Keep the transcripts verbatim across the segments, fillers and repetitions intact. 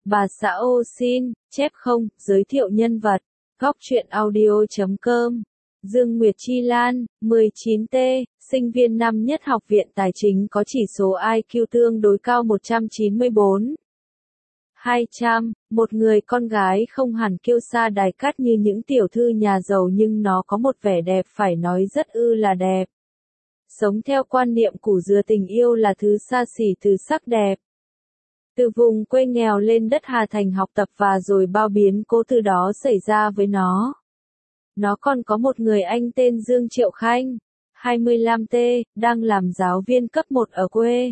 Bà xã ô xin, chép không, giới thiệu nhân vật. Góc truyện audio chấm com. Dương Nguyệt Chi Lan, mười chín T, sinh viên năm nhất Học viện Tài chính có chỉ số I Q tương đối cao một trăm chín mươi bốn. hai trăm, một người con gái không hẳn kiêu sa đài cát như những tiểu thư nhà giàu nhưng nó có một vẻ đẹp phải nói rất ư là đẹp. Sống theo quan niệm củ dừa tình yêu là thứ xa xỉ từ sắc đẹp. Từ vùng quê nghèo lên đất Hà Thành học tập và rồi bao biến cố từ đó xảy ra với nó. Nó còn có một người anh tên Dương Triệu Khanh, hai mươi lăm T, đang làm giáo viên cấp một ở quê.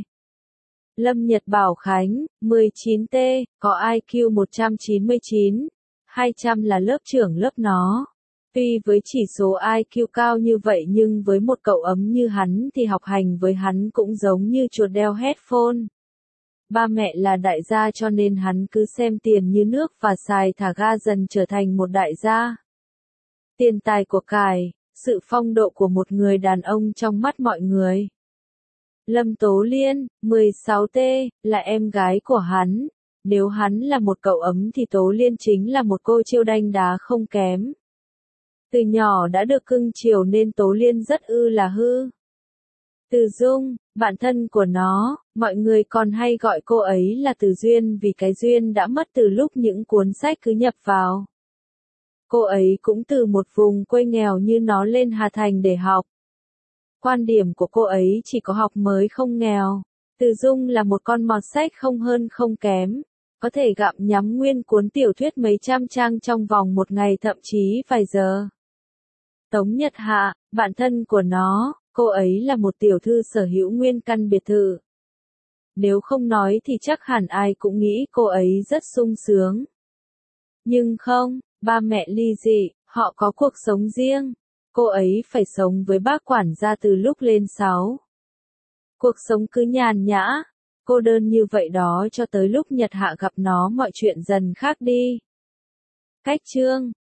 Lâm Nhật Bảo Khánh, mười chín T, có I Q một trăm chín mươi chín, hai trăm là lớp trưởng lớp nó. Tuy với chỉ số I Q cao như vậy nhưng với một cậu ấm như hắn thì học hành với hắn cũng giống như chuột đeo headphone. Ba mẹ là đại gia cho nên hắn cứ xem tiền như nước và xài thả ga dần trở thành một đại gia. Tiền tài của cải, sự phong độ của một người đàn ông trong mắt mọi người. Lâm Tố Liên, mười sáu T, là em gái của hắn. Nếu hắn là một cậu ấm thì Tố Liên chính là một cô chiêu đanh đá không kém. Từ nhỏ đã được cưng chiều nên Tố Liên rất ư là hư. Từ Dung, bạn thân của nó, mọi người còn hay gọi cô ấy là Từ Duyên vì cái duyên đã mất từ lúc những cuốn sách cứ nhập vào. Cô ấy cũng từ một vùng quê nghèo như nó lên Hà Thành để học. Quan điểm của cô ấy chỉ có học mới không nghèo. Từ Dung là một con mọt sách không hơn không kém. Có thể gặm nhắm nguyên cuốn tiểu thuyết mấy trăm trang trong vòng một ngày thậm chí vài giờ. Tống Nhật Hạ, bạn thân của nó, cô ấy là một tiểu thư sở hữu nguyên căn biệt thự. Nếu không nói thì chắc hẳn ai cũng nghĩ cô ấy rất sung sướng. Nhưng không, ba mẹ ly dị, họ có cuộc sống riêng. Cô ấy phải sống với bác quản gia từ lúc lên sáu. Cuộc sống cứ nhàn nhã, cô đơn như vậy đó cho tới lúc Nhật Hạ gặp nó mọi chuyện dần khác đi. Cách chương